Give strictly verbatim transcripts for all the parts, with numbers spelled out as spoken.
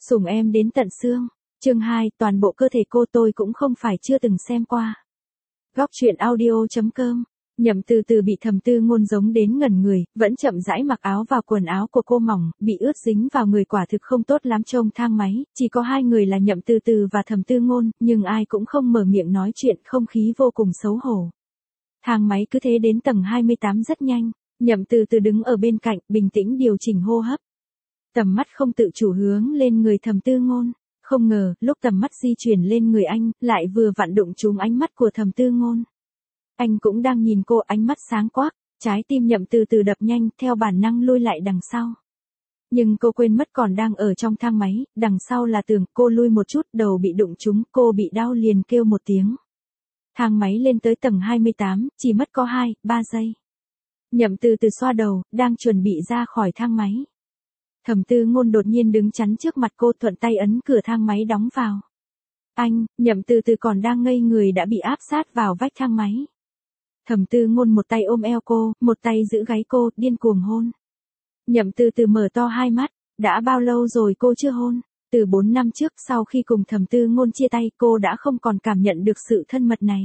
Sủng em đến tận xương. Chương hai, toàn bộ cơ thể cô tôi cũng không phải chưa từng xem qua. Góc truyện audio.com. Nhậm Từ Từ bị Thẩm Tư Ngôn giống đến ngẩn người, vẫn chậm rãi mặc áo vào quần áo của cô mỏng, bị ướt dính vào người quả thực không tốt lắm. Trông thang máy, chỉ có hai người là Nhậm Từ Từ và Thẩm Tư Ngôn, nhưng ai cũng không mở miệng nói chuyện, không khí vô cùng xấu hổ. Thang máy cứ thế đến tầng hai mươi tám rất nhanh, Nhậm Từ Từ đứng ở bên cạnh, bình tĩnh điều chỉnh hô hấp. Tầm mắt không tự chủ hướng lên người Thẩm Tư Ngôn. Không ngờ, lúc tầm mắt di chuyển lên người anh, lại vừa vặn đụng trúng ánh mắt của Thẩm Tư Ngôn. Anh cũng đang nhìn cô, ánh mắt sáng quắc, trái tim Nhậm Từ Từ đập nhanh, theo bản năng lui lại đằng sau. Nhưng cô quên mất còn đang ở trong thang máy, đằng sau là tường, cô lui một chút, đầu bị đụng trúng, cô bị đau liền kêu một tiếng. Thang máy lên tới tầng hai mươi tám, chỉ mất có hai, ba giây. Nhậm Từ Từ xoa đầu, đang chuẩn bị ra khỏi thang máy. Thẩm Tư Ngôn đột nhiên đứng chắn trước mặt cô, thuận tay ấn cửa thang máy đóng vào. Anh, Nhậm Từ Từ còn đang ngây người đã bị áp sát vào vách thang máy. Thẩm Tư Ngôn một tay ôm eo cô, một tay giữ gáy cô, điên cuồng hôn. Nhậm Từ Từ mở to hai mắt, đã bao lâu rồi cô chưa hôn? Từ bốn năm trước, sau khi cùng Thẩm Tư Ngôn chia tay, cô đã không còn cảm nhận được sự thân mật này.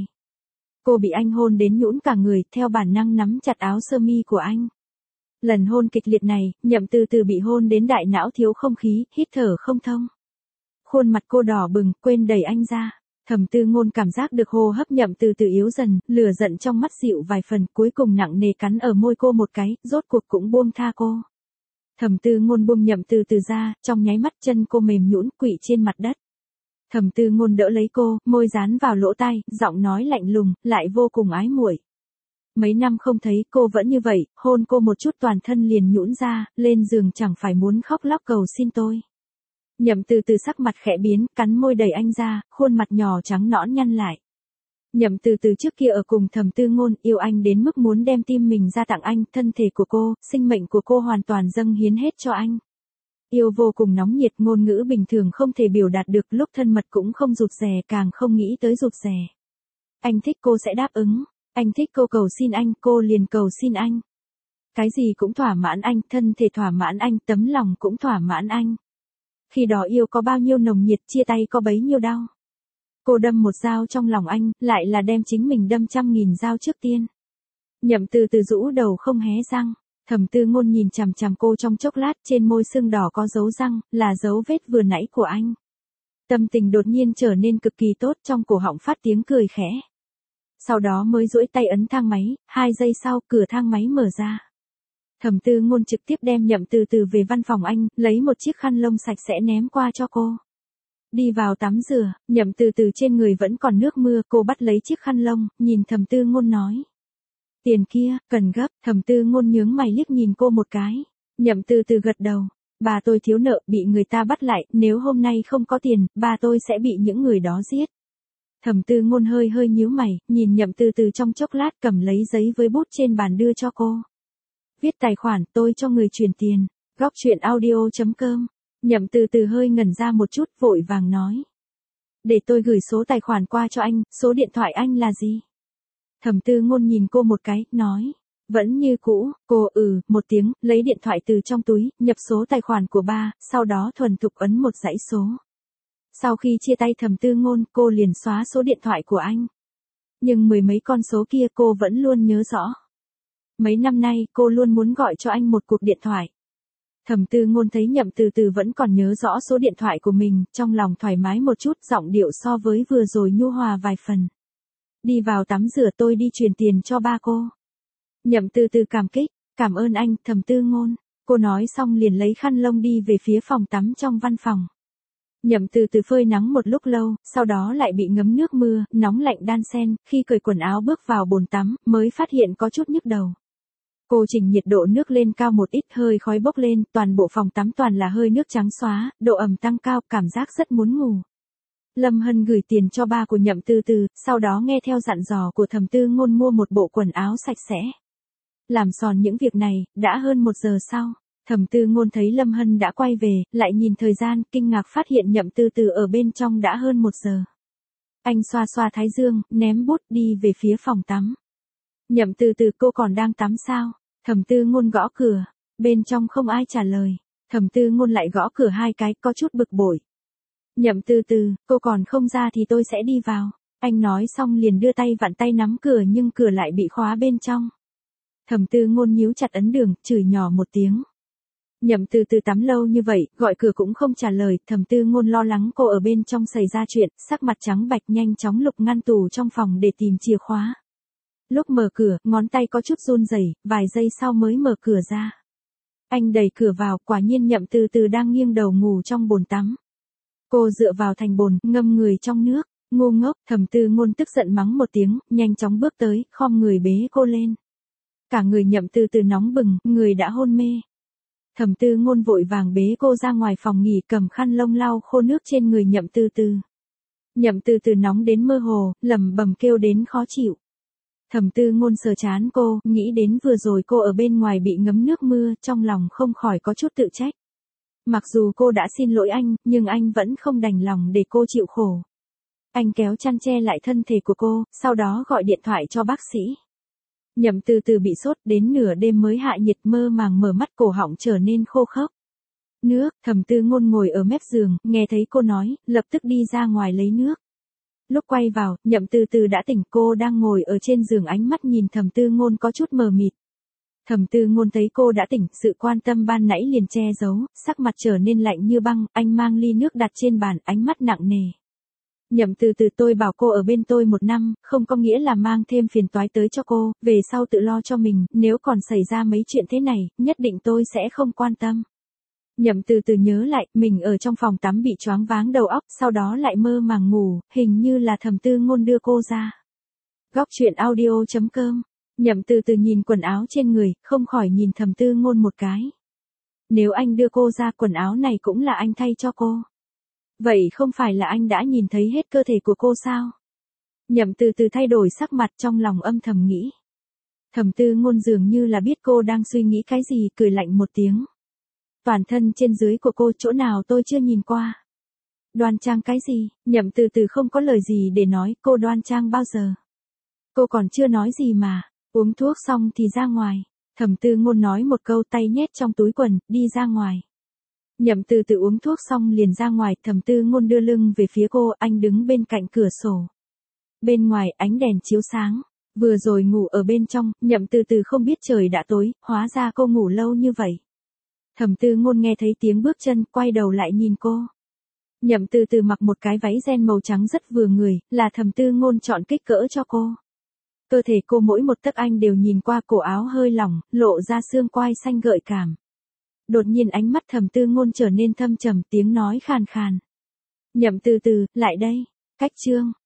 Cô bị anh hôn đến nhũn cả người, theo bản năng nắm chặt áo sơ mi của anh. Lần hôn kịch liệt này, Nhậm Từ Từ bị hôn đến đại não thiếu không khí, hít thở không thông. Khuôn mặt cô đỏ bừng, quên đẩy anh ra. Thẩm Tư Ngôn cảm giác được hô hấp Nhậm Từ Từ yếu dần, lửa giận trong mắt dịu vài phần, cuối cùng nặng nề cắn ở môi cô một cái, rốt cuộc cũng buông tha cô. Thẩm Tư Ngôn buông Nhậm Từ Từ ra, trong nháy mắt chân cô mềm nhũn quỵ trên mặt đất. Thẩm Tư Ngôn đỡ lấy cô, môi dán vào lỗ tai, giọng nói lạnh lùng, lại vô cùng ái muội. Mấy năm không thấy cô vẫn như vậy, hôn cô một chút toàn thân liền nhũn ra, lên giường chẳng phải muốn khóc lóc cầu xin tôi. Nhậm Từ Từ sắc mặt khẽ biến, cắn môi đẩy anh ra, khuôn mặt nhỏ trắng nõn nhăn lại. Nhậm Từ Từ trước kia ở cùng Thẩm Tư Ngôn, yêu anh đến mức muốn đem tim mình ra tặng anh, thân thể của cô, sinh mệnh của cô hoàn toàn dâng hiến hết cho anh. Yêu vô cùng nóng nhiệt, ngôn ngữ bình thường không thể biểu đạt được, lúc thân mật cũng không rụt rè, càng không nghĩ tới rụt rè. Anh thích cô sẽ đáp ứng, anh thích cô cầu xin anh, cô liền cầu xin anh. Cái gì cũng thỏa mãn anh, thân thể thỏa mãn anh, tấm lòng cũng thỏa mãn anh. Khi đó yêu có bao nhiêu nồng nhiệt, chia tay có bấy nhiêu đau. Cô đâm một dao trong lòng anh, lại là đem chính mình đâm trăm nghìn dao trước tiên. Nhậm Từ Từ rũ đầu không hé răng. Thẩm Tư Ngôn nhìn chằm chằm cô trong chốc lát, trên môi sưng đỏ có dấu răng, là dấu vết vừa nãy của anh. Tâm tình đột nhiên trở nên cực kỳ tốt, trong cổ họng phát tiếng cười khẽ. Sau đó mới duỗi tay ấn thang máy, hai giây sau, cửa thang máy mở ra. Thẩm Tư Ngôn trực tiếp đem Nhậm Từ Từ về văn phòng anh, lấy một chiếc khăn lông sạch sẽ ném qua cho cô. Đi vào tắm rửa, Nhậm Từ Từ trên người vẫn còn nước mưa, cô bắt lấy chiếc khăn lông, nhìn Thẩm Tư Ngôn nói. Tiền kia, cần gấp. Thẩm Tư Ngôn nhướng mày liếc nhìn cô một cái. Nhậm Từ Từ gật đầu. Bà tôi thiếu nợ, bị người ta bắt lại, nếu hôm nay không có tiền, bà tôi sẽ bị những người đó giết. Thẩm Tư Ngôn hơi hơi nhíu mày, nhìn Nhậm Từ Từ trong chốc lát, cầm lấy giấy với bút trên bàn đưa cho cô. Viết tài khoản, tôi cho người chuyển tiền. Góc truyện audio.com. Nhậm Từ Từ hơi ngẩn ra một chút, vội vàng nói. Để tôi gửi số tài khoản qua cho anh, số điện thoại anh là gì? Thẩm Tư Ngôn nhìn cô một cái, nói. Vẫn như cũ, cô ừ, một tiếng, lấy điện thoại từ trong túi, nhập số tài khoản của ba, sau đó thuần thục ấn một dãy số. Sau khi chia tay Thẩm Tư Ngôn, cô liền xóa số điện thoại của anh. Nhưng mười mấy con số kia cô vẫn luôn nhớ rõ. Mấy năm nay, cô luôn muốn gọi cho anh một cuộc điện thoại. Thẩm Tư Ngôn thấy Nhậm Từ Từ vẫn còn nhớ rõ số điện thoại của mình, trong lòng thoải mái một chút, giọng điệu so với vừa rồi nhu hòa vài phần. Đi vào tắm rửa, tôi đi truyền tiền cho ba cô. Nhậm Từ Từ cảm kích, cảm ơn anh, Thẩm Tư Ngôn. Cô nói xong liền lấy khăn lông đi về phía phòng tắm trong văn phòng. Nhậm Từ Từ phơi nắng một lúc lâu, sau đó lại bị ngấm nước mưa, nóng lạnh đan xen, khi cởi quần áo bước vào bồn tắm, mới phát hiện có chút nhức đầu. Cô chỉnh nhiệt độ nước lên cao một ít, hơi khói bốc lên, toàn bộ phòng tắm toàn là hơi nước trắng xóa, độ ẩm tăng cao, cảm giác rất muốn ngủ. Lâm Hân gửi tiền cho ba của Nhậm Từ Từ, sau đó nghe theo dặn dò của Thẩm Tư Ngôn mua một bộ quần áo sạch sẽ. Làm sòn những việc này, đã hơn một giờ sau. Thẩm Tư Ngôn thấy Lâm Hân đã quay về, lại nhìn thời gian, kinh ngạc phát hiện Nhậm Từ Từ ở bên trong đã hơn một giờ. Anh xoa xoa thái dương, ném bút đi về phía phòng tắm. Nhậm Từ Từ, cô còn đang tắm sao? Thẩm Tư Ngôn gõ cửa, bên trong không ai trả lời. Thẩm Tư Ngôn lại gõ cửa hai cái, có chút bực bội. Nhậm Từ Từ, cô còn không ra thì tôi sẽ đi vào. Anh nói xong liền đưa tay vặn tay nắm cửa nhưng cửa lại bị khóa bên trong. Thẩm Tư Ngôn nhíu chặt ấn đường, chửi nhỏ một tiếng. Nhậm Từ Từ tắm lâu như vậy, gọi cửa cũng không trả lời, Thẩm Tư Ngôn lo lắng cô ở bên trong xảy ra chuyện, sắc mặt trắng bạch nhanh chóng lục ngăn tủ trong phòng để tìm chìa khóa. Lúc mở cửa, ngón tay có chút run rẩy, vài giây sau mới mở cửa ra. Anh đẩy cửa vào, quả nhiên Nhậm Từ Từ đang nghiêng đầu ngủ trong bồn tắm. Cô dựa vào thành bồn, ngâm người trong nước. Ngu ngốc, Thẩm Tư Ngôn tức giận mắng một tiếng, nhanh chóng bước tới, khom người bế cô lên. Cả người Nhậm Từ Từ nóng bừng, người đã hôn mê. Thẩm Tư Ngôn vội vàng bế cô ra ngoài phòng nghỉ, cầm khăn lông lau khô nước trên người Nhậm Từ Từ. Nhậm Từ Từ nóng đến mơ hồ, lẩm bẩm kêu đến khó chịu. Thẩm Tư Ngôn sờ trán cô, nghĩ đến vừa rồi cô ở bên ngoài bị ngấm nước mưa, trong lòng không khỏi có chút tự trách. Mặc dù cô đã xin lỗi anh, nhưng anh vẫn không đành lòng để cô chịu khổ. Anh kéo chăn che lại thân thể của cô, sau đó gọi điện thoại cho bác sĩ. Nhậm Từ Từ bị sốt, đến nửa đêm mới hạ nhiệt, mơ màng mở mắt, cổ họng trở nên khô khốc. Nước, Thẩm Tư Ngôn ngồi ở mép giường, nghe thấy cô nói, lập tức đi ra ngoài lấy nước. Lúc quay vào, Nhậm Từ Từ đã tỉnh, cô đang ngồi ở trên giường, ánh mắt nhìn Thẩm Tư Ngôn có chút mờ mịt. Thẩm Tư Ngôn thấy cô đã tỉnh, sự quan tâm ban nãy liền che giấu, sắc mặt trở nên lạnh như băng, anh mang ly nước đặt trên bàn, ánh mắt nặng nề. Nhậm Từ Từ, tôi bảo cô ở bên tôi một năm, không có nghĩa là mang thêm phiền toái tới cho cô, về sau tự lo cho mình, nếu còn xảy ra mấy chuyện thế này, nhất định tôi sẽ không quan tâm. Nhậm Từ Từ nhớ lại, mình ở trong phòng tắm bị choáng váng đầu óc, sau đó lại mơ màng ngủ, hình như là Thẩm Tư Ngôn đưa cô ra. Góc truyện audio chấm com. Nhậm Từ Từ nhìn quần áo trên người, không khỏi nhìn Thẩm Tư Ngôn một cái. Nếu anh đưa cô ra, quần áo này cũng là anh thay cho cô. Vậy không phải là anh đã nhìn thấy hết cơ thể của cô sao? Nhậm Từ Từ thay đổi sắc mặt, trong lòng âm thầm nghĩ. Thẩm Tư Ngôn dường như là biết cô đang suy nghĩ cái gì, cười lạnh một tiếng. Toàn thân trên dưới của cô chỗ nào tôi chưa nhìn qua. Đoan trang cái gì? Nhậm Từ Từ không có lời gì để nói, cô đoan trang bao giờ? Cô còn chưa nói gì mà, uống thuốc xong thì ra ngoài. Thẩm Tư Ngôn nói một câu, tay nhét trong túi quần, đi ra ngoài. Nhậm Từ Từ uống thuốc xong liền ra ngoài, Thẩm Tư Ngôn đưa lưng về phía cô, anh đứng bên cạnh cửa sổ. Bên ngoài ánh đèn chiếu sáng, vừa rồi ngủ ở bên trong, Nhậm Từ Từ không biết trời đã tối, hóa ra cô ngủ lâu như vậy. Thẩm Tư Ngôn nghe thấy tiếng bước chân, quay đầu lại nhìn cô. Nhậm Từ Từ mặc một cái váy ren màu trắng rất vừa người, là Thẩm Tư Ngôn chọn kích cỡ cho cô. Cơ thể cô mỗi một tấc anh đều nhìn qua, cổ áo hơi lỏng, lộ ra xương quai xanh gợi cảm. Đột nhiên ánh mắt Thẩm Tư Ngôn trở nên thâm trầm, tiếng nói khàn khàn. Nhậm Từ Từ, lại đây. Cách chương.